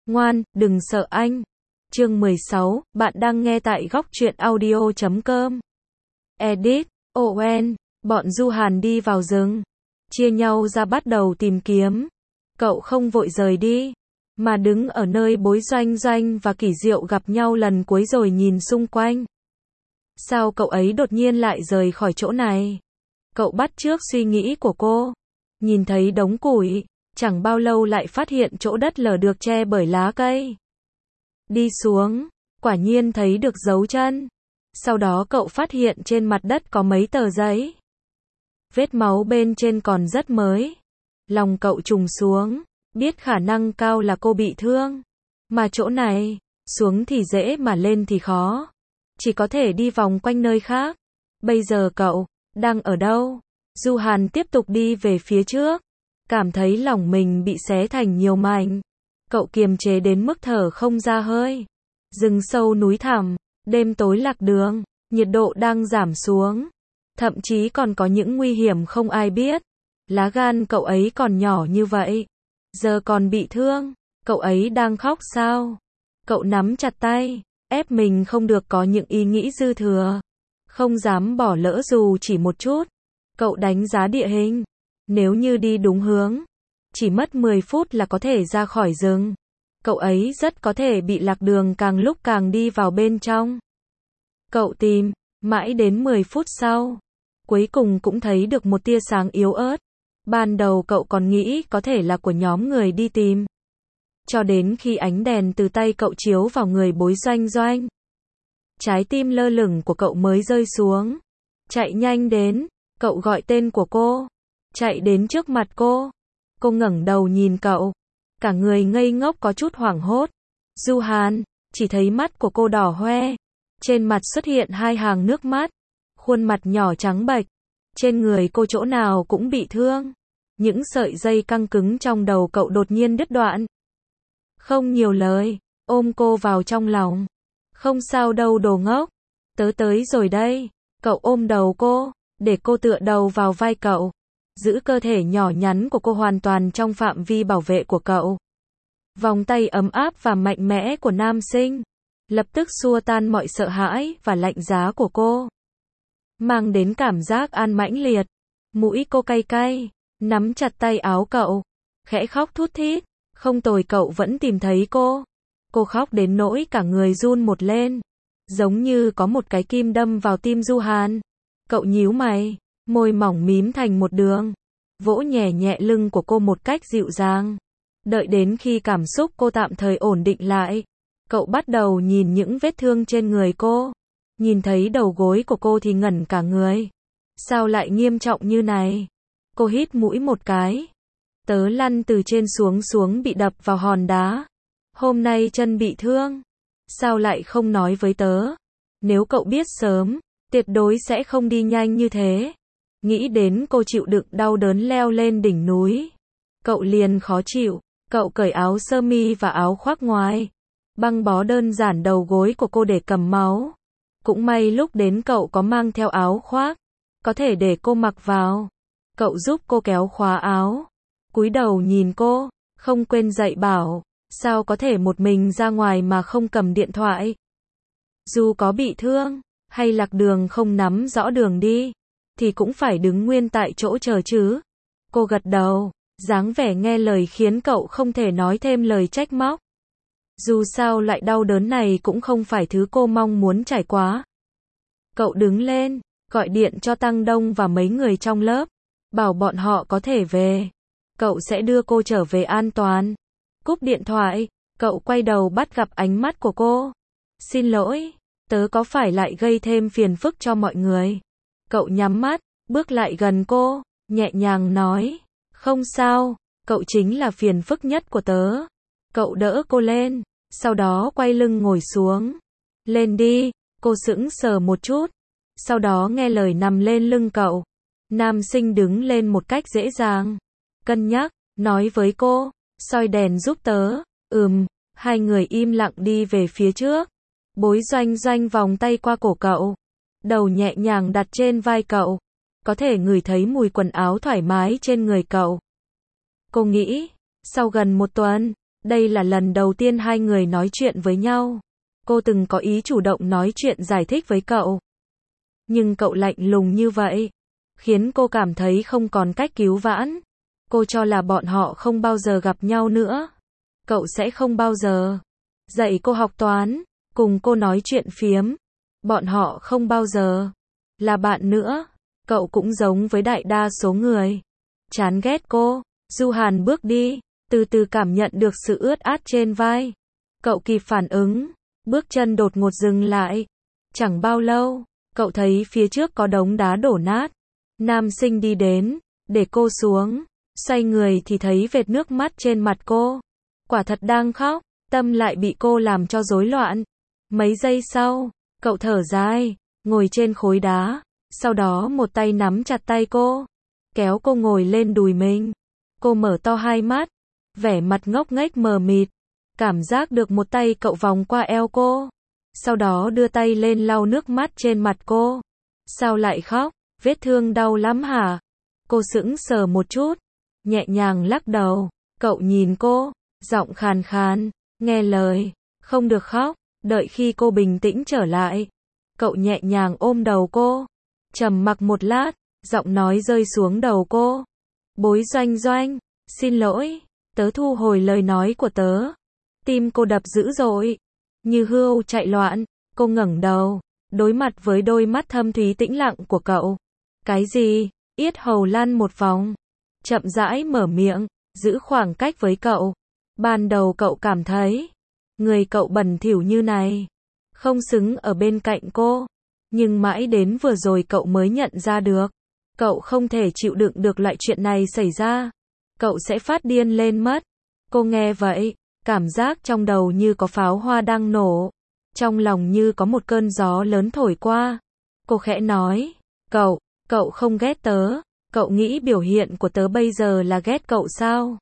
Ngoan, đừng sợ anh. Chương 16, bạn đang nghe tại góc truyện audio.com. Edit, ON, bọn Du Hàn đi vào rừng, chia nhau ra bắt đầu tìm kiếm. Cậu không vội rời đi, mà đứng ở nơi Bối Doanh Doanh và Kỷ Diệu gặp nhau lần cuối rồi nhìn xung quanh. Sao cậu ấy đột nhiên lại rời khỏi chỗ này? Cậu bắt chước suy nghĩ của cô. Nhìn thấy đống củi, chẳng bao lâu lại phát hiện chỗ đất lở được che bởi lá cây. Đi xuống, quả nhiên thấy được dấu chân. Sau đó cậu phát hiện trên mặt đất có mấy tờ giấy. Vết máu bên trên còn rất mới. Lòng cậu trùng xuống, biết khả năng cao là cô bị thương. Mà chỗ này, xuống thì dễ mà lên thì khó. Chỉ có thể đi vòng quanh nơi khác. Bây giờ cậu đang ở đâu? Du Hàn tiếp tục đi về phía trước. Cảm thấy lòng mình bị xé thành nhiều mảnh. Cậu kiềm chế đến mức thở không ra hơi. Rừng sâu núi thẳm, đêm tối lạc đường, nhiệt độ đang giảm xuống. Thậm chí còn có những nguy hiểm không ai biết. Lá gan cậu ấy còn nhỏ như vậy. Giờ còn bị thương. Cậu ấy đang khóc sao? Cậu nắm chặt tay, ép mình không được có những ý nghĩ dư thừa. Không dám bỏ lỡ dù chỉ một chút. Cậu đánh giá địa hình. Nếu như đi đúng hướng, chỉ mất 10 phút là có thể ra khỏi rừng. Cậu ấy rất có thể bị lạc đường càng lúc càng đi vào bên trong. Cậu tìm, mãi đến 10 phút sau. Cuối cùng cũng thấy được một tia sáng yếu ớt. Ban đầu cậu còn nghĩ có thể là của nhóm người đi tìm. Cho đến khi ánh đèn từ tay cậu chiếu vào người Bối Doanh Doanh. Trái tim lơ lửng của cậu mới rơi xuống. Chạy nhanh đến, cậu gọi tên của cô. Chạy đến trước mặt cô. Cô ngẩng đầu nhìn cậu. Cả người ngây ngốc có chút hoảng hốt. Du Hàn, chỉ thấy mắt của cô đỏ hoe. Trên mặt xuất hiện hai hàng nước mắt. Khuôn mặt nhỏ trắng bệch. Trên người cô chỗ nào cũng bị thương. Những sợi dây căng cứng trong đầu cậu đột nhiên đứt đoạn. Không nhiều lời, ôm cô vào trong lòng. Không sao đâu đồ ngốc. Tớ tới rồi đây. Cậu ôm đầu cô, để cô tựa đầu vào vai cậu. Giữ cơ thể nhỏ nhắn của cô hoàn toàn trong phạm vi bảo vệ của cậu. Vòng tay ấm áp và mạnh mẽ của nam sinh lập tức xua tan mọi sợ hãi và lạnh giá của cô. Mang đến cảm giác an mãnh liệt. Mũi cô cay cay, nắm chặt tay áo cậu, khẽ khóc thút thít. Không tồi, cậu vẫn tìm thấy cô. Cô khóc đến nỗi cả người run một lên. Giống như có một cái kim đâm vào tim Du Hàn. Cậu nhíu mày, môi mỏng mím thành một đường. Vỗ nhẹ nhẹ lưng của cô một cách dịu dàng. Đợi đến khi cảm xúc cô tạm thời ổn định lại. Cậu bắt đầu nhìn những vết thương trên người cô. Nhìn thấy đầu gối của cô thì ngẩn cả người. Sao lại nghiêm trọng như này? Cô hít mũi một cái. Tớ lăn từ trên xuống bị đập vào hòn đá. Hôm nay chân bị thương. Sao lại không nói với tớ? Nếu cậu biết sớm, tuyệt đối sẽ không đi nhanh như thế. Nghĩ đến cô chịu đựng đau đớn leo lên đỉnh núi. Cậu liền khó chịu. Cậu cởi áo sơ mi và áo khoác ngoài. Băng bó đơn giản đầu gối của cô để cầm máu. Cũng may lúc đến cậu có mang theo áo khoác. Có thể để cô mặc vào. Cậu giúp cô kéo khóa áo. Cúi đầu nhìn cô. Không quên dạy bảo. Sao có thể một mình ra ngoài mà không cầm điện thoại? Dù có bị thương, hay lạc đường không nắm rõ đường đi, thì cũng phải đứng nguyên tại chỗ chờ chứ. Cô gật đầu, dáng vẻ nghe lời khiến cậu không thể nói thêm lời trách móc. Dù sao loại đau đớn này cũng không phải thứ cô mong muốn trải qua. Cậu đứng lên, gọi điện cho Tăng Đông và mấy người trong lớp, bảo bọn họ có thể về. Cậu sẽ đưa cô trở về an toàn. Cúp điện thoại, cậu quay đầu bắt gặp ánh mắt của cô. Xin lỗi, tớ có phải lại gây thêm phiền phức cho mọi người? Cậu nhắm mắt, bước lại gần cô, nhẹ nhàng nói. Không sao, cậu chính là phiền phức nhất của tớ. Cậu đỡ cô lên, sau đó quay lưng ngồi xuống. Lên đi, cô sững sờ một chút. Sau đó nghe lời nằm lên lưng cậu. Nam sinh đứng lên một cách dễ dàng. Cân nhắc, nói với cô. Soi đèn giúp tớ. Hai người im lặng đi về phía trước. Bối Doanh Doanh vòng tay qua cổ cậu. Đầu nhẹ nhàng đặt trên vai cậu. Có thể ngửi thấy mùi quần áo thoải mái trên người cậu. Cô nghĩ, sau gần một tuần, Đây là lần đầu tiên hai người nói chuyện với nhau. Cô từng có ý chủ động nói chuyện giải thích với cậu. Nhưng cậu lạnh lùng như vậy, khiến cô cảm thấy không còn cách cứu vãn. Cô cho là bọn họ không bao giờ gặp nhau nữa. Cậu sẽ không bao giờ dạy cô học toán, cùng cô nói chuyện phiếm. Bọn họ không bao giờ là bạn nữa. Cậu cũng giống với đại đa số người. Chán ghét cô. Du Hàn bước đi, từ từ cảm nhận được sự ướt át trên vai. Cậu kịp phản ứng, bước chân đột ngột dừng lại. Chẳng bao lâu, cậu thấy phía trước có đống đá đổ nát. Nam sinh đi đến, để cô xuống. Xoay người thì thấy vệt nước mắt trên mặt cô. Quả thật đang khóc, tâm lại bị cô làm cho rối loạn. Mấy giây sau, cậu thở dài, ngồi trên khối đá. Sau đó một tay nắm chặt tay cô, kéo cô ngồi lên đùi mình. Cô mở to hai mắt, vẻ mặt ngốc nghếch mờ mịt. Cảm giác được một tay cậu vòng qua eo cô. Sau đó đưa tay lên lau nước mắt trên mặt cô. Sao lại khóc? Vết thương đau lắm hả? Cô sững sờ một chút, nhẹ nhàng lắc đầu. Cậu nhìn cô, giọng khàn khàn, nghe lời, không được khóc. Đợi khi cô bình tĩnh trở lại, cậu nhẹ nhàng ôm đầu cô. Trầm mặc một lát, giọng nói rơi xuống đầu cô. Bối Doanh Doanh, xin lỗi, tớ thu hồi lời nói của tớ. Tim cô đập dữ dội, như hươu chạy loạn. Cô ngẩng đầu, đối mặt với đôi mắt thâm thúy tĩnh lặng của cậu. Cái gì? Yết hầu lăn một vòng, chậm rãi mở miệng, giữ khoảng cách với cậu. Ban đầu cậu cảm thấy, người cậu bẩn thỉu như này, không xứng ở bên cạnh cô. Nhưng mãi đến vừa rồi cậu mới nhận ra được, cậu không thể chịu đựng được loại chuyện này xảy ra. Cậu sẽ phát điên lên mất. Cô nghe vậy, cảm giác trong đầu như có pháo hoa đang nổ. Trong lòng như có một cơn gió lớn thổi qua. Cô khẽ nói, cậu không ghét tớ. Cậu nghĩ biểu hiện của tớ bây giờ là ghét cậu sao?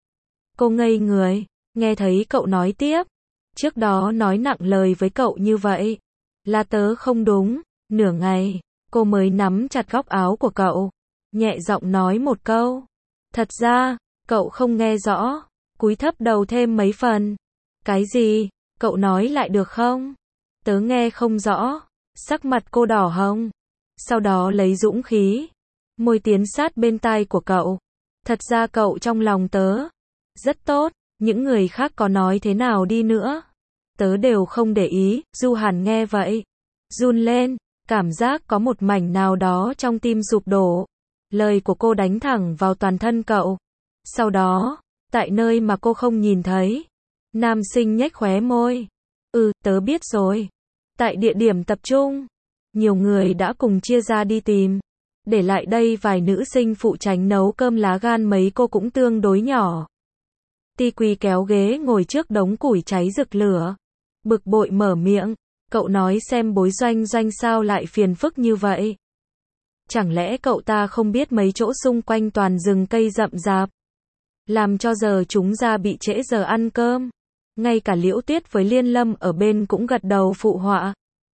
Cô ngây người, nghe thấy cậu nói tiếp. Trước đó nói nặng lời với cậu như vậy, là tớ không đúng. Nửa ngày, cô mới nắm chặt góc áo của cậu, nhẹ giọng nói một câu. Thật ra, cậu không nghe rõ, cúi thấp đầu thêm mấy phần. Cái gì? Cậu nói lại được không? Tớ nghe không rõ. Sắc mặt cô đỏ hồng. Sau đó lấy dũng khí, môi tiến sát bên tai của cậu. Thật ra cậu trong lòng tớ rất tốt, những người khác có nói thế nào đi nữa, tớ đều không để ý. Du Hàn nghe vậy, run lên, cảm giác có một mảnh nào đó trong tim sụp đổ. Lời của cô đánh thẳng vào toàn thân cậu. Sau đó, tại nơi mà cô không nhìn thấy, nam sinh nhếch khóe môi. Tớ biết rồi. Tại địa điểm tập trung, nhiều người đã cùng chia ra đi tìm. Để lại đây vài nữ sinh phụ trách nấu cơm, lá gan mấy cô cũng tương đối nhỏ. Ti Quy kéo ghế ngồi trước đống củi cháy rực lửa. Bực bội mở miệng. Cậu nói xem Bối Doanh Doanh sao lại phiền phức như vậy? Chẳng lẽ cậu ta không biết mấy chỗ xung quanh toàn rừng cây rậm rạp, làm cho giờ chúng ra bị trễ giờ ăn cơm? Ngay cả Liễu Tuyết với Liên Lâm ở bên cũng gật đầu phụ họa.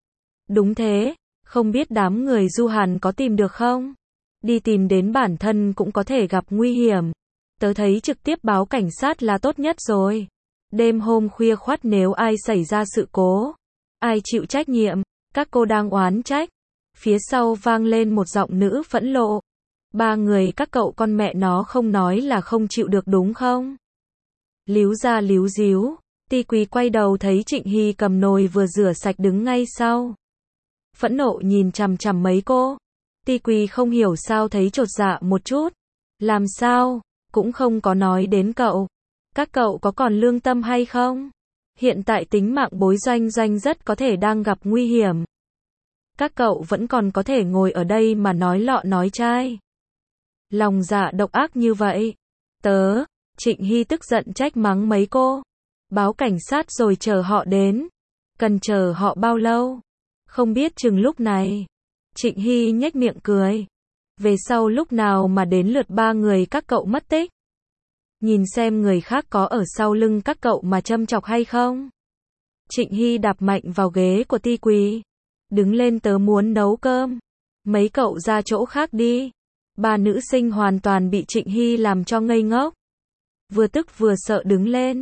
Đúng thế, không biết đám người Du Hàn có tìm được không? Đi tìm đến bản thân cũng có thể gặp nguy hiểm. Tớ thấy trực tiếp báo cảnh sát là tốt nhất rồi. Đêm hôm khuya khoắt nếu ai xảy ra sự cố, ai chịu trách nhiệm? Các cô đang oán trách. Phía sau vang lên một giọng nữ phẫn nộ. Ba người các cậu con mẹ nó không nói là không chịu được đúng không? Líu ra líu díu. Ti Quý quay đầu thấy Trịnh Hy cầm nồi vừa rửa sạch đứng ngay sau. Phẫn nộ nhìn chằm chằm mấy cô. Ti Quý không hiểu sao thấy chột dạ một chút. Làm sao? Cũng không có nói đến cậu. Các cậu có còn lương tâm hay không? Hiện tại tính mạng Bối Doanh Doanh rất có thể đang gặp nguy hiểm. Các cậu vẫn còn có thể ngồi ở đây mà nói lọ nói chai. Lòng dạ độc ác như vậy. Trịnh Hy tức giận trách mắng mấy cô. Báo cảnh sát rồi chờ họ đến. Cần chờ họ bao lâu? Không biết chừng lúc này. Trịnh Hy nhếch miệng cười. Về sau lúc nào mà đến lượt ba người các cậu mất tích? Nhìn xem người khác có ở sau lưng các cậu mà châm chọc hay không? Trịnh Hy đạp mạnh vào ghế của Ti Quý. Đứng lên, tớ muốn nấu cơm. Mấy cậu ra chỗ khác đi. Ba nữ sinh hoàn toàn bị Trịnh Hy làm cho ngây ngốc. Vừa tức vừa sợ đứng lên.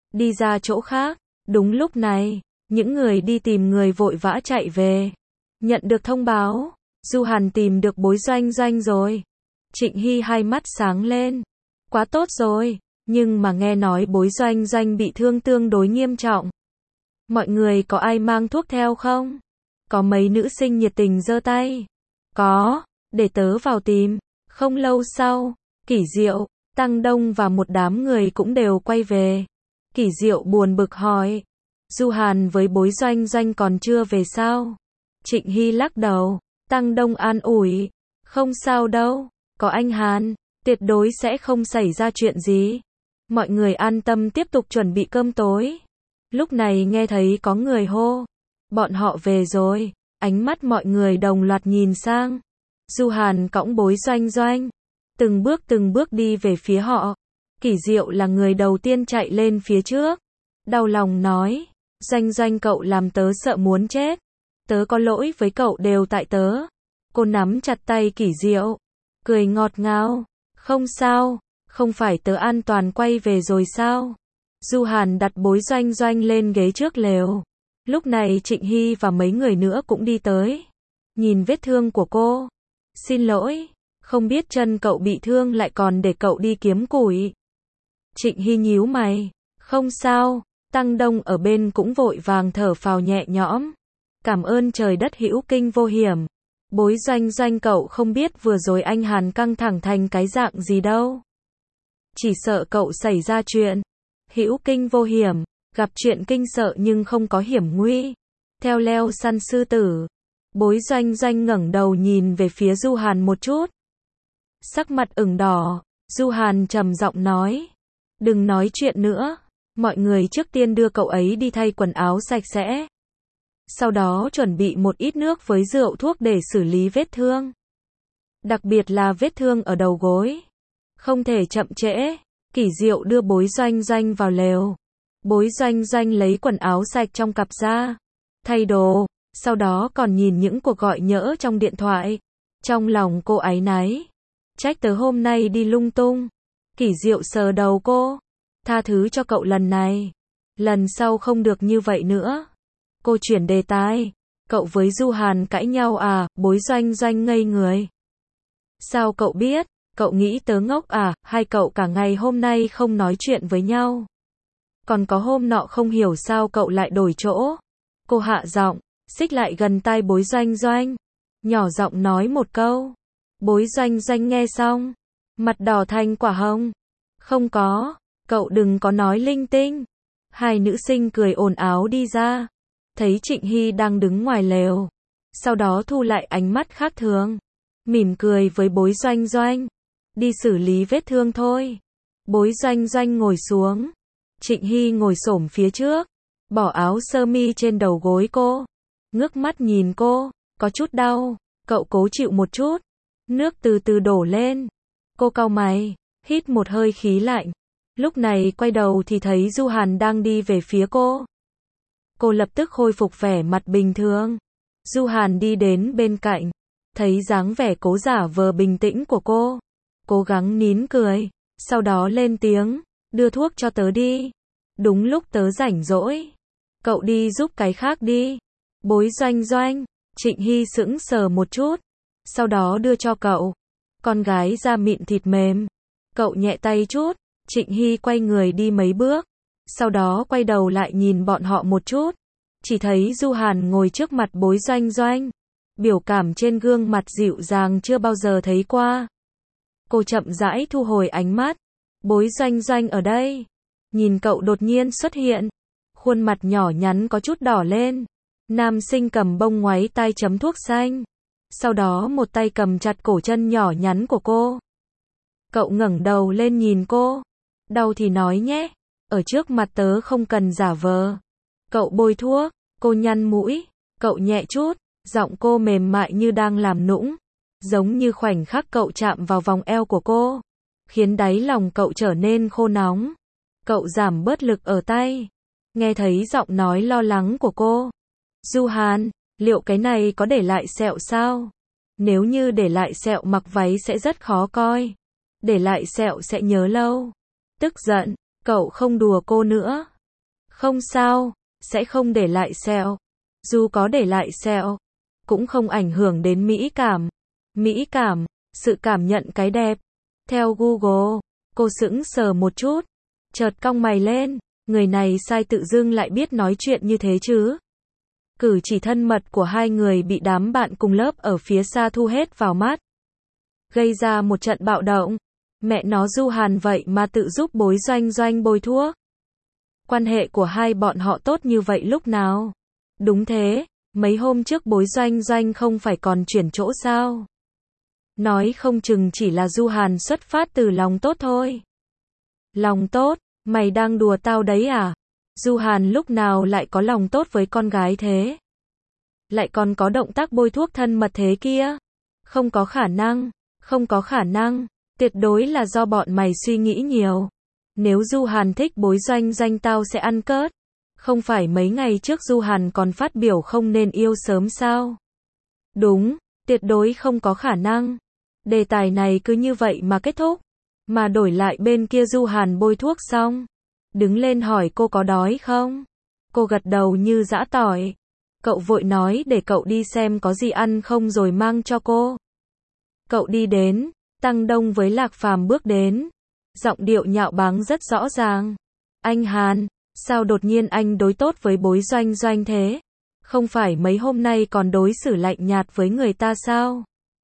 đi ra chỗ khác. Đúng lúc này, những người đi tìm người vội vã chạy về. Nhận được thông báo, Du Hàn tìm được Bối Doanh Doanh rồi. Trịnh Hy hai mắt sáng lên. Quá tốt rồi, nhưng mà nghe nói Bối Doanh Doanh bị thương tương đối nghiêm trọng. Mọi người có ai mang thuốc theo không? Có mấy nữ sinh nhiệt tình giơ tay. Có, để tớ vào tìm. Không lâu sau, Kỷ Diệu, Tăng Đông và một đám người cũng đều quay về. Kỷ Diệu buồn bực hỏi, Du Hàn với Bối Doanh Doanh còn chưa về sao? Trịnh Hy lắc đầu. Tăng Đông an ủi, không sao đâu, có anh Hàn, tuyệt đối sẽ không xảy ra chuyện gì. Mọi người an tâm tiếp tục chuẩn bị cơm tối. Lúc này nghe thấy có người hô, bọn họ về rồi. Ánh mắt mọi người đồng loạt nhìn sang. Du Hàn cõng Bối Doanh Doanh, từng bước đi về phía họ. Kỷ Diệu là người đầu tiên chạy lên phía trước, đau lòng nói, Doanh Doanh cậu làm tớ sợ muốn chết. Tớ có lỗi với cậu đều tại tớ. Cô nắm chặt tay Kỷ Diệu, cười ngọt ngào, không sao, không phải tớ an toàn quay về rồi sao? Du Hàn đặt Bối Doanh Doanh lên ghế trước lều. Lúc này Trịnh Hy và mấy người nữa cũng đi tới. Nhìn vết thương của cô. Xin lỗi, không biết chân cậu bị thương lại còn để cậu đi kiếm củi. Trịnh Hy nhíu mày, không sao. Tăng Đông ở bên cũng vội vàng thở phào nhẹ nhõm. Cảm ơn trời đất hữu kinh vô hiểm. Bối Doanh Doanh cậu không biết vừa rồi anh Hàn căng thẳng thành cái dạng gì đâu. Chỉ sợ cậu xảy ra chuyện. Hữu kinh vô hiểm, gặp chuyện kinh sợ nhưng không có hiểm nguy. Theo leo săn sư tử. Bối Doanh Doanh ngẩng đầu nhìn về phía Du Hàn một chút. Sắc mặt ửng đỏ, Du Hàn trầm giọng nói. Đừng nói chuyện nữa, mọi người trước tiên đưa cậu ấy đi thay quần áo sạch sẽ. Sau đó chuẩn bị một ít nước với rượu thuốc để xử lý vết thương. Đặc biệt là vết thương ở đầu gối. Không thể chậm trễ. Kỷ Diệu đưa Bối Doanh Doanh vào lều. Bối Doanh Doanh lấy quần áo sạch trong cặp ra, thay đồ, sau đó còn nhìn những cuộc gọi nhỡ trong điện thoại. Trong lòng cô áy náy. Trách tớ hôm nay đi lung tung. Kỷ Diệu sờ đầu cô. Tha thứ cho cậu lần này. Lần sau không được như vậy nữa. Cô chuyển đề tài. Cậu với Du Hàn cãi nhau à? Bối Doanh Doanh ngây người. Sao cậu biết? Cậu nghĩ tớ ngốc à? Hai cậu cả ngày hôm nay không nói chuyện với nhau. Còn có hôm nọ không hiểu sao cậu lại đổi chỗ. Cô hạ giọng, xích lại gần tai Bối Doanh Doanh. Nhỏ giọng nói một câu. Bối Doanh Doanh nghe xong. Mặt đỏ thành quả hồng. Không có, cậu đừng có nói linh tinh. Hai nữ sinh cười ồn ào đi ra. Thấy Trịnh Hy đang đứng ngoài lều. Sau đó thu lại ánh mắt khác thường. Mỉm cười với Bối Doanh Doanh. Đi xử lý vết thương thôi. Bối Doanh Doanh ngồi xuống. Trịnh Hy ngồi xổm phía trước. Bỏ áo sơ mi trên đầu gối cô. Ngước mắt nhìn cô. Có chút đau. Cậu cố chịu một chút. Nước từ từ đổ lên. Cô cau mày. Hít một hơi khí lạnh. Lúc này quay đầu thì thấy Du Hàn đang đi về phía cô. Cô lập tức khôi phục vẻ mặt bình thường. Du Hàn đi đến bên cạnh. Thấy dáng vẻ cố giả vờ bình tĩnh của cô. Cố gắng nín cười. Sau đó lên tiếng. Đưa thuốc cho tớ đi. Đúng lúc tớ rảnh rỗi. Cậu đi giúp cái khác đi. Bối Doanh Doanh. Trịnh Hy sững sờ một chút. Sau đó đưa cho cậu. Con gái da mịn thịt mềm. Cậu nhẹ tay chút. Trịnh Hy quay người đi mấy bước. Sau đó quay đầu lại nhìn bọn họ một chút. Chỉ thấy Du Hàn ngồi trước mặt Bối Doanh Doanh. Biểu cảm trên gương mặt dịu dàng chưa bao giờ thấy qua. Cô chậm rãi thu hồi ánh mắt. Bối Doanh Doanh ở đây. Nhìn cậu đột nhiên xuất hiện. Khuôn mặt nhỏ nhắn có chút đỏ lên. Nam sinh cầm bông ngoáy tai chấm thuốc xanh. Sau đó một tay cầm chặt cổ chân nhỏ nhắn của cô. Cậu ngẩng đầu lên nhìn cô. Đau thì nói nhé. Ở trước mặt tớ không cần giả vờ. Cậu bôi thuốc. Cô nhăn mũi. Cậu nhẹ chút. Giọng cô mềm mại như đang làm nũng. Giống như khoảnh khắc cậu chạm vào vòng eo của cô. Khiến đáy lòng cậu trở nên khô nóng. Cậu giảm bớt lực ở tay. Nghe thấy giọng nói lo lắng của cô. Du Hàn, liệu cái này có để lại sẹo sao? Nếu như để lại sẹo mặc váy sẽ rất khó coi. Để lại sẹo sẽ nhớ lâu. Tức giận, cậu không đùa cô nữa. Không sao, sẽ không để lại sẹo. Dù có để lại sẹo, cũng không ảnh hưởng đến mỹ cảm. Mỹ cảm, sự cảm nhận cái đẹp. Theo Google, cô sững sờ một chút, chợt cong mày lên, người này sai tự dưng lại biết nói chuyện như thế chứ. Cử chỉ thân mật của hai người bị đám bạn cùng lớp ở phía xa thu hết vào mắt, gây ra một trận bạo động. Mẹ nó, Du Hàn vậy mà tự giúp Bối Doanh Doanh bôi thuốc. Quan hệ của hai bọn họ tốt như vậy lúc nào? Đúng thế, mấy hôm trước Bối Doanh Doanh không phải còn chuyển chỗ sao? Nói không chừng chỉ là Du Hàn xuất phát từ lòng tốt thôi. Lòng tốt? Mày đang đùa tao đấy à? Du Hàn lúc nào lại có lòng tốt với con gái thế? Lại còn có động tác bôi thuốc thân mật thế kia? Không có khả năng, không có khả năng, tuyệt đối là do bọn mày suy nghĩ nhiều. Nếu Du Hàn thích Bối Doanh Doanh tao sẽ ăn cớt. Không phải mấy ngày trước Du Hàn còn phát biểu không nên yêu sớm sao? Đúng, tuyệt đối không có khả năng. Đề tài này cứ như vậy mà kết thúc. Mà đổi lại bên kia Du Hàn bôi thuốc xong, đứng lên hỏi cô có đói không? Cô gật đầu như giã tỏi. Cậu vội nói để cậu đi xem có gì ăn không rồi mang cho cô. Cậu đi đến, Tăng Đông với Lạc Phàm bước đến. Giọng điệu nhạo báng rất rõ ràng. Anh Hàn, sao đột nhiên anh đối tốt với Bối Doanh Doanh thế? Không phải mấy hôm nay còn đối xử lạnh nhạt với người ta sao?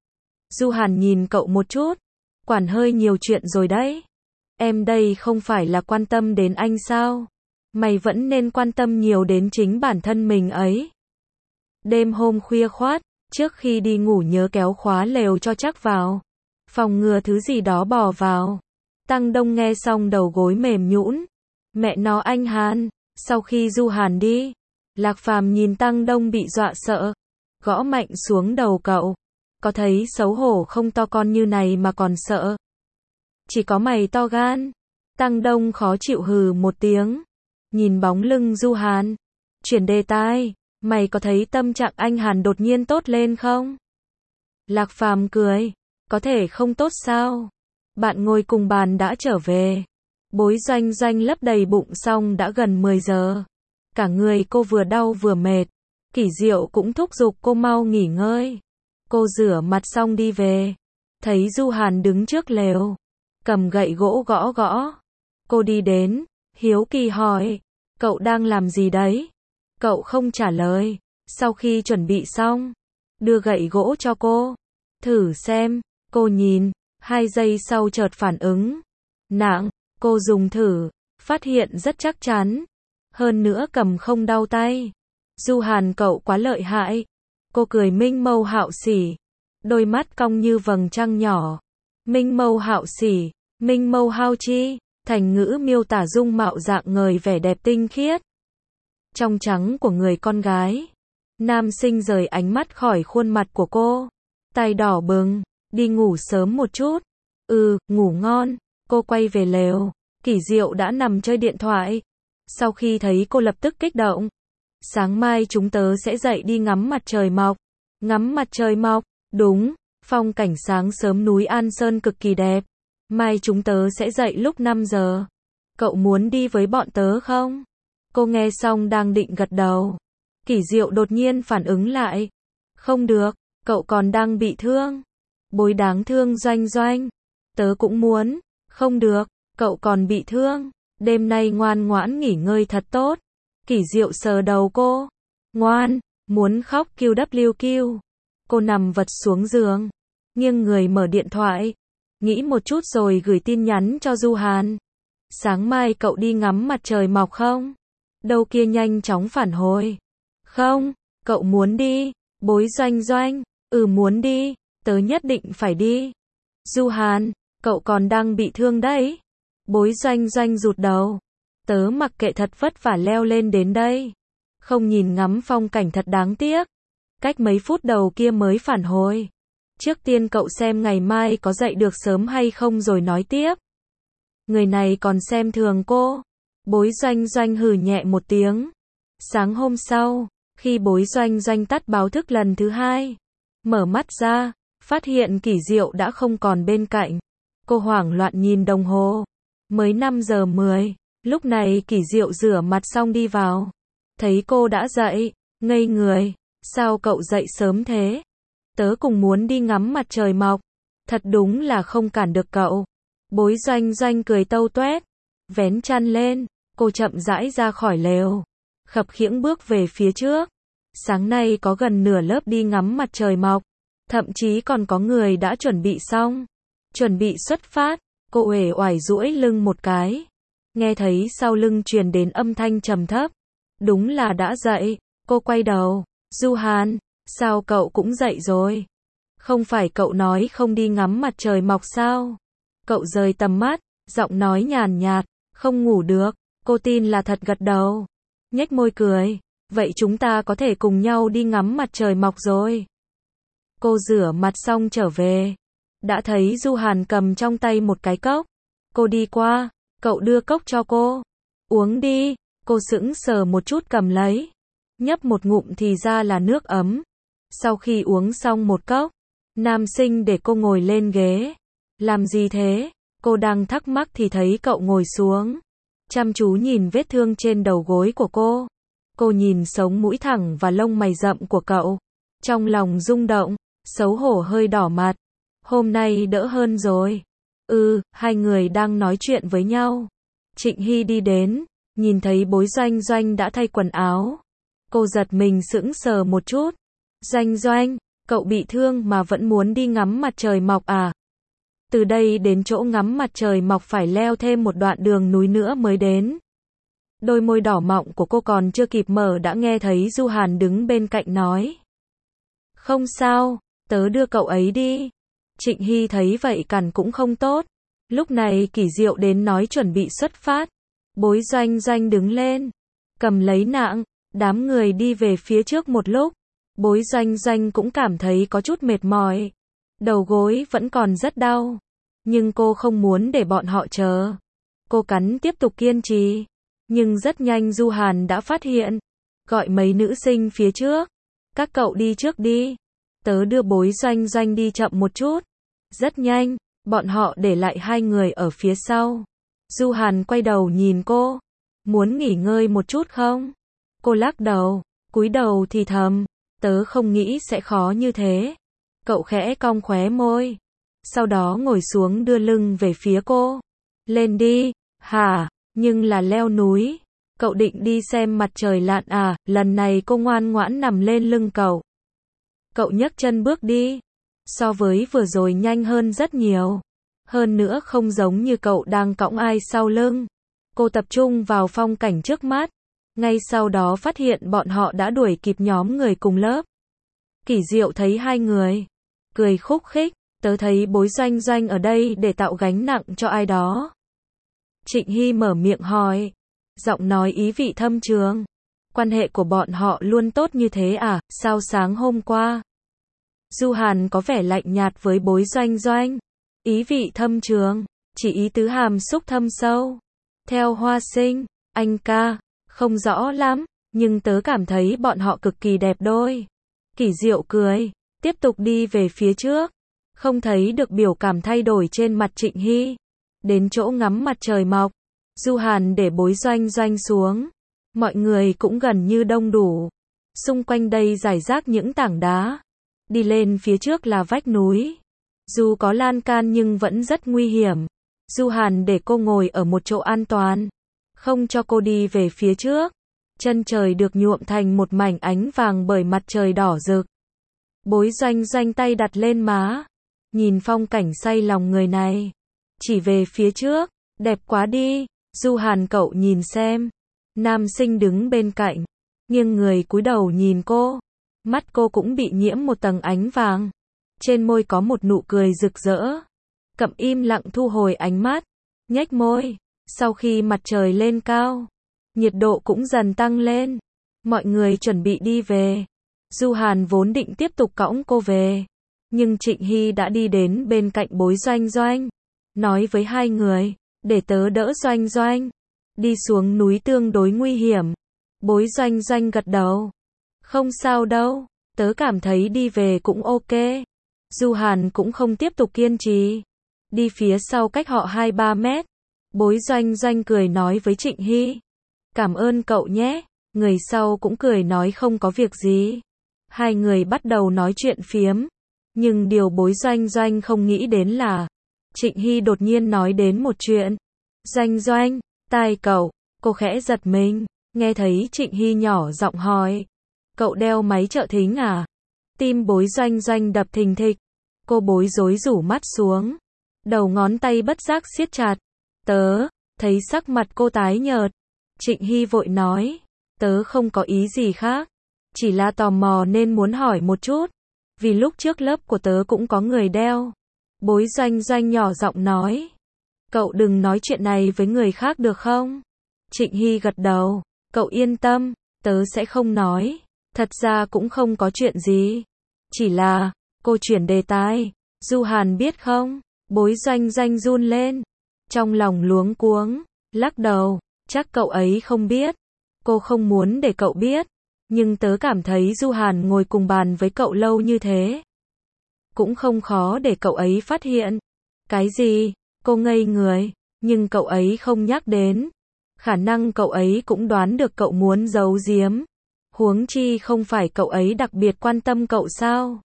Du Hàn nhìn cậu một chút. Quản hơi nhiều chuyện rồi đấy. Em đây không phải là quan tâm đến anh sao? Mày vẫn nên quan tâm nhiều đến chính bản thân mình ấy. Đêm hôm khuya khoắt, trước khi đi ngủ nhớ kéo khóa lều cho chắc vào. Phòng ngừa thứ gì đó bò vào. Tăng Đông nghe xong đầu gối mềm nhũn. Mẹ nó, anh Hàn. Sau khi Du Hàn đi, Lạc Phàm nhìn Tăng Đông bị dọa sợ, gõ mạnh xuống đầu cậu. Có thấy xấu hổ không, to con như này mà còn sợ? Chỉ có mày to gan. Tăng Đông khó chịu hừ một tiếng, nhìn bóng lưng Du Hàn, chuyển đề tài. Mày có thấy tâm trạng anh Hàn đột nhiên tốt lên không? Lạc Phàm cười. Có thể không tốt sao? Bạn ngồi cùng bàn đã trở về. Bối Doanh Doanh lấp đầy bụng xong đã gần 10 giờ. Cả người cô vừa đau vừa mệt. Kỷ Diệu cũng thúc giục cô mau nghỉ ngơi. Cô rửa mặt xong đi về. Thấy Du Hàn đứng trước lều, cầm gậy gỗ gõ gõ. Cô đi đến, hiếu kỳ hỏi. Cậu đang làm gì đấy? Cậu không trả lời. Sau khi chuẩn bị xong, đưa gậy gỗ cho cô. Thử xem. Cô nhìn, 2 giây sau chợt phản ứng. Nặng, cô dùng thử, phát hiện rất chắc chắn. Hơn nữa cầm không đau tay. Du Hàn cậu quá lợi hại. Cô cười minh mâu hạo sỉ. Đôi mắt cong như vầng trăng nhỏ. Minh mâu hạo sỉ, minh mâu hao chi. Thành ngữ miêu tả dung mạo dạng ngời vẻ đẹp tinh khiết, trong trắng của người con gái. Nam sinh rời ánh mắt khỏi khuôn mặt của cô. Tai đỏ bừng. Đi ngủ sớm một chút. Ngủ ngon. Cô quay về lều. Kỷ Diệu đã nằm chơi điện thoại. Sau khi thấy cô lập tức kích động. Sáng mai chúng tớ sẽ dậy đi ngắm mặt trời mọc. Ngắm mặt trời mọc? Đúng, phong cảnh sáng sớm núi An Sơn cực kỳ đẹp. Mai chúng tớ sẽ dậy lúc 5 giờ. Cậu muốn đi với bọn tớ không? Cô nghe xong đang định gật đầu. Kỷ Diệu đột nhiên phản ứng lại. Không được, cậu còn đang bị thương. Bối đáng thương Doanh Doanh. Tớ cũng muốn. Không được, cậu còn bị thương. Đêm nay ngoan ngoãn nghỉ ngơi thật tốt. Kỷ Diệu sờ đầu cô. Ngoan, muốn khóc QWQ. Cô nằm vật xuống giường, nghiêng người mở điện thoại, nghĩ một chút rồi gửi tin nhắn cho Du Hàn. Sáng mai cậu đi ngắm mặt trời mọc không? Đầu kia nhanh chóng phản hồi. Không, cậu muốn đi. Bối Doanh Doanh. Muốn đi, tớ nhất định phải đi. Du Hàn, cậu còn đang bị thương đấy. Bối Doanh Doanh rụt đầu. Tớ mặc kệ, thật vất vả leo lên đến đây. Không nhìn ngắm phong cảnh thật đáng tiếc. Cách mấy phút đầu kia mới phản hồi. Trước tiên cậu xem ngày mai có dậy được sớm hay không rồi nói tiếp. Người này còn xem thường cô. Bối Doanh Doanh hừ nhẹ một tiếng. Sáng hôm sau, khi Bối Doanh Doanh tắt báo thức lần thứ 2, mở mắt ra, phát hiện Kỷ Diệu đã không còn bên cạnh. Cô hoảng loạn nhìn đồng hồ. Mới 5 giờ 10. Lúc này Kỷ Diệu rửa mặt xong đi vào. Thấy cô đã dậy, ngây người. Sao cậu dậy sớm thế? Tớ cùng muốn đi ngắm mặt trời mọc. Thật đúng là không cản được cậu. Bối Doanh Doanh cười tâu tuét. Vén chăn lên, cô chậm rãi ra khỏi lều. Khập khiễng bước về phía trước. Sáng nay có gần nửa lớp đi ngắm mặt trời mọc. Thậm chí còn có người đã chuẩn bị xong. Chuẩn bị xuất phát. Cô uể oải duỗi lưng một cái. Nghe thấy sau lưng truyền đến âm thanh trầm thấp. Đúng là đã dậy. Cô quay đầu. Du Hàn, sao cậu cũng dậy rồi? Không phải cậu nói không đi ngắm mặt trời mọc sao? Cậu rời tầm mắt, giọng nói nhàn nhạt, không ngủ được. Cô tin là thật gật đầu. Nhếch môi cười. Vậy chúng ta có thể cùng nhau đi ngắm mặt trời mọc rồi. Cô rửa mặt xong trở về. Đã thấy Du Hàn cầm trong tay một cái cốc. Cô đi qua, cậu đưa cốc cho cô. Uống đi. Cô sững sờ một chút cầm lấy. Nhấp một ngụm thì ra là nước ấm. Sau khi uống xong một cốc, nam sinh để cô ngồi lên ghế. Làm gì thế? Cô đang thắc mắc thì thấy cậu ngồi xuống. Chăm chú nhìn vết thương trên đầu gối của cô. Cô nhìn sống mũi thẳng và lông mày rậm của cậu. Trong lòng rung động, xấu hổ hơi đỏ mặt. Hôm nay đỡ hơn rồi. Hai người đang nói chuyện với nhau. Trịnh Hy đi đến, nhìn thấy Bối Doanh Doanh đã thay quần áo. Cô giật mình sững sờ một chút. Doanh Doanh, cậu bị thương mà vẫn muốn đi ngắm mặt trời mọc à? Từ đây đến chỗ ngắm mặt trời mọc phải leo thêm một đoạn đường núi nữa mới đến. Đôi môi đỏ mọng của cô còn chưa kịp mở đã nghe thấy Du Hàn đứng bên cạnh nói. Không sao, tớ đưa cậu ấy đi. Trịnh Hy thấy vậy cằn cũng không tốt. Lúc này Kỷ Diệu đến nói chuẩn bị xuất phát. Bối Doanh Doanh đứng lên, cầm lấy nạng. Đám người đi về phía trước một lúc. Bối Doanh Doanh cũng cảm thấy có chút mệt mỏi. Đầu gối vẫn còn rất đau. Nhưng cô không muốn để bọn họ chờ. Cô cắn tiếp tục kiên trì. Nhưng rất nhanh Du Hàn đã phát hiện. Gọi mấy nữ sinh phía trước. Các cậu đi trước đi. Tớ đưa Bối Doanh Doanh đi chậm một chút. Rất nhanh, bọn họ để lại hai người ở phía sau. Du Hàn quay đầu nhìn cô. Muốn nghỉ ngơi một chút không? Cô lắc đầu, cúi đầu thì thầm. Tớ không nghĩ sẽ khó như thế. Cậu khẽ cong khóe môi. Sau đó ngồi xuống đưa lưng về phía cô. Lên đi. Hả? Nhưng là leo núi. Cậu định đi xem mặt trời lặn à? Lần này cô ngoan ngoãn nằm lên lưng cậu. Cậu nhấc chân bước đi. So với vừa rồi nhanh hơn rất nhiều. Hơn nữa không giống như cậu đang cõng ai sau lưng. Cô tập trung vào phong cảnh trước mắt. Ngay sau đó phát hiện bọn họ đã đuổi kịp nhóm người cùng lớp. Kỷ Diệu thấy hai người. Cười khúc khích. Tớ thấy Bối Doanh Doanh ở đây để tạo gánh nặng cho ai đó. Trịnh Hy mở miệng hỏi. Giọng nói ý vị thâm trường. Quan hệ của bọn họ luôn tốt như thế à? Sao sáng hôm qua? Du Hàn có vẻ lạnh nhạt với Bối Doanh Doanh. Ý vị thâm trường. Chỉ ý tứ hàm xúc thâm sâu. Theo Hoa Sinh, anh ca. Không rõ lắm, nhưng tớ cảm thấy bọn họ cực kỳ đẹp đôi. Kỷ Diệu cười, tiếp tục đi về phía trước. Không thấy được biểu cảm thay đổi trên mặt Trịnh Hy. Đến chỗ ngắm mặt trời mọc. Du Hàn để Bối Doanh Doanh xuống. Mọi người cũng gần như đông đủ. Xung quanh đây rải rác những tảng đá. Đi lên phía trước là vách núi. Dù có lan can nhưng vẫn rất nguy hiểm. Du Hàn để cô ngồi ở một chỗ an toàn. Không cho cô đi về phía trước. Chân trời được nhuộm thành một mảnh ánh vàng bởi mặt trời đỏ rực. Bối Doanh Doanh tay đặt lên má. Nhìn phong cảnh say lòng người này. Chỉ về phía trước. Đẹp quá đi. Du Hàn cậu nhìn xem. Nam sinh đứng bên cạnh. Nghiêng người cúi đầu nhìn cô. Mắt cô cũng bị nhiễm một tầng ánh vàng. Trên môi có một nụ cười rực rỡ. Cậm im lặng thu hồi ánh mắt. Nhếch môi. Sau khi mặt trời lên cao, nhiệt độ cũng dần tăng lên. Mọi người chuẩn bị đi về. Du Hàn vốn định tiếp tục cõng cô về. Nhưng Trịnh Hy đã đi đến bên cạnh Bối Doanh Doanh. Nói với hai người, để tớ đỡ Doanh Doanh. Đi xuống núi tương đối nguy hiểm. Bối Doanh Doanh gật đầu. Không sao đâu, tớ cảm thấy đi về cũng ok. Du Hàn cũng không tiếp tục kiên trì. Đi phía sau cách họ 2-3 mét. Bối Doanh Doanh cười nói với Trịnh Hy. Cảm ơn cậu nhé. Người sau cũng cười nói không có việc gì. Hai người bắt đầu nói chuyện phiếm. Nhưng điều Bối Doanh Doanh không nghĩ đến là Trịnh Hy đột nhiên nói đến một chuyện. Doanh Doanh, tai cậu. Cô khẽ giật mình, nghe thấy Trịnh Hy nhỏ giọng hỏi. Cậu đeo máy trợ thính à? Tim Bối Doanh Doanh đập thình thịch. Cô bối rối rủ mắt xuống. Đầu ngón tay bất giác siết chặt. Tớ, thấy sắc mặt cô tái nhợt. Trịnh Hy vội nói. Tớ không có ý gì khác. Chỉ là tò mò nên muốn hỏi một chút. Vì lúc trước lớp của tớ cũng có người đeo. Bối Doanh Doanh nhỏ giọng nói. Cậu đừng nói chuyện này với người khác được không? Trịnh Hy gật đầu. Cậu yên tâm, tớ sẽ không nói. Thật ra cũng không có chuyện gì. Chỉ là, cô chuyển đề tài. Du Hàn biết không? Bối Doanh Doanh run lên. Trong lòng luống cuống, lắc đầu. Chắc cậu ấy không biết. Cô không muốn để cậu biết. Nhưng tớ cảm thấy Du Hàn ngồi cùng bàn với cậu lâu như thế. Cũng không khó để cậu ấy phát hiện. Cái gì? Cô ngây người. Nhưng cậu ấy không nhắc đến. Khả năng cậu ấy cũng đoán được cậu muốn giấu giếm. Huống chi không phải cậu ấy đặc biệt quan tâm cậu sao?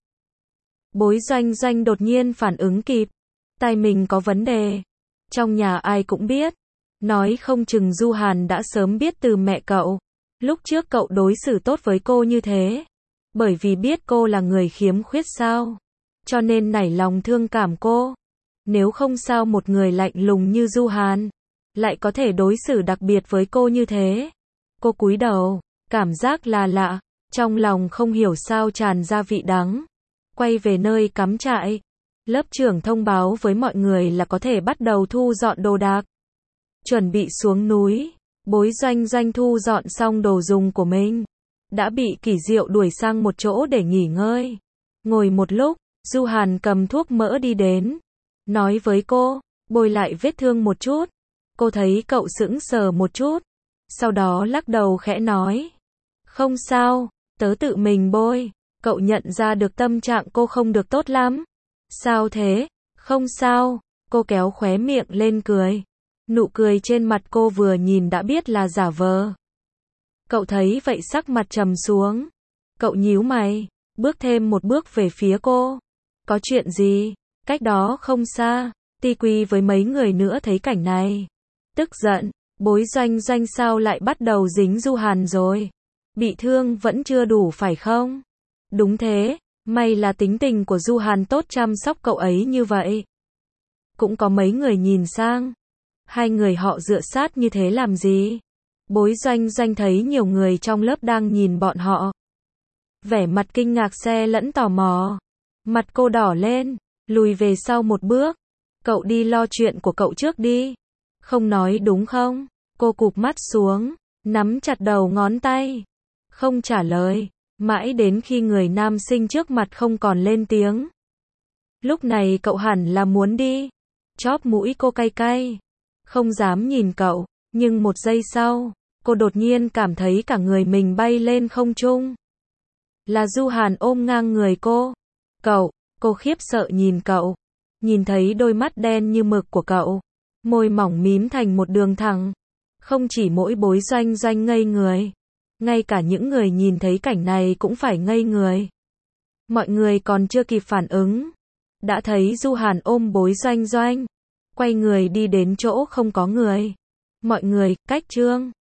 Bối Doanh Doanh đột nhiên phản ứng kịp. Tai mình có vấn đề. Trong nhà ai cũng biết. Nói không chừng Du Hàn đã sớm biết từ mẹ cậu. Lúc trước cậu đối xử tốt với cô như thế. Bởi vì biết cô là người khiếm khuyết sao. Cho nên nảy lòng thương cảm cô. Nếu không sao một người lạnh lùng như Du Hàn lại có thể đối xử đặc biệt với cô như thế. Cô cúi đầu, cảm giác là lạ, trong lòng không hiểu sao tràn ra vị đắng. Quay về nơi cắm trại, lớp trưởng thông báo với mọi người là có thể bắt đầu thu dọn đồ đạc. Chuẩn bị xuống núi, Bối Doanh Doanh thu dọn xong đồ dùng của mình. Đã bị Kỷ Diệu đuổi sang một chỗ để nghỉ ngơi. Ngồi một lúc, Du Hàn cầm thuốc mỡ đi đến. Nói với cô, bôi lại vết thương một chút. Cô thấy cậu sững sờ một chút. Sau đó lắc đầu khẽ nói. Không sao, tớ tự mình bôi. Cậu nhận ra được tâm trạng cô không được tốt lắm. Sao thế? Không sao. Cô kéo khóe miệng lên cười. Nụ cười trên mặt cô vừa nhìn đã biết là giả vờ. Cậu thấy vậy sắc mặt trầm xuống. Cậu nhíu mày, bước thêm một bước về phía cô. Có chuyện gì? Cách đó không xa, Ti Quy với mấy người nữa thấy cảnh này. Tức giận, Bối Doanh Doanh sao lại bắt đầu dính Du Hàn rồi? Bị thương vẫn chưa đủ phải không? Đúng thế, may là tính tình của Du Hàn tốt chăm sóc cậu ấy như vậy. Cũng có mấy người nhìn sang. Hai người họ dựa sát như thế làm gì? Bối Doanh Doanh thấy nhiều người trong lớp đang nhìn bọn họ. Vẻ mặt kinh ngạc xe lẫn tò mò. Mặt cô đỏ lên, lùi về sau một bước. Cậu đi lo chuyện của cậu trước đi. Không nói đúng không? Cô cụp mắt xuống, nắm chặt đầu ngón tay. Không trả lời, mãi đến khi người nam sinh trước mặt không còn lên tiếng. Lúc này cậu hẳn là muốn đi. Chóp mũi cô cay cay. Không dám nhìn cậu, nhưng một giây sau, cô đột nhiên cảm thấy cả người mình bay lên không trung. Là Du Hàn ôm ngang người cô. Cậu, cô khiếp sợ nhìn cậu. Nhìn thấy đôi mắt đen như mực của cậu. Môi mỏng mím thành một đường thẳng. Không chỉ mỗi Bối Doanh Doanh ngây người. Ngay cả những người nhìn thấy cảnh này cũng phải ngây người. Mọi người còn chưa kịp phản ứng. Đã thấy Du Hàn ôm Bối Doanh Doanh. Quay người đi đến chỗ không có người. Mọi người, cách chương.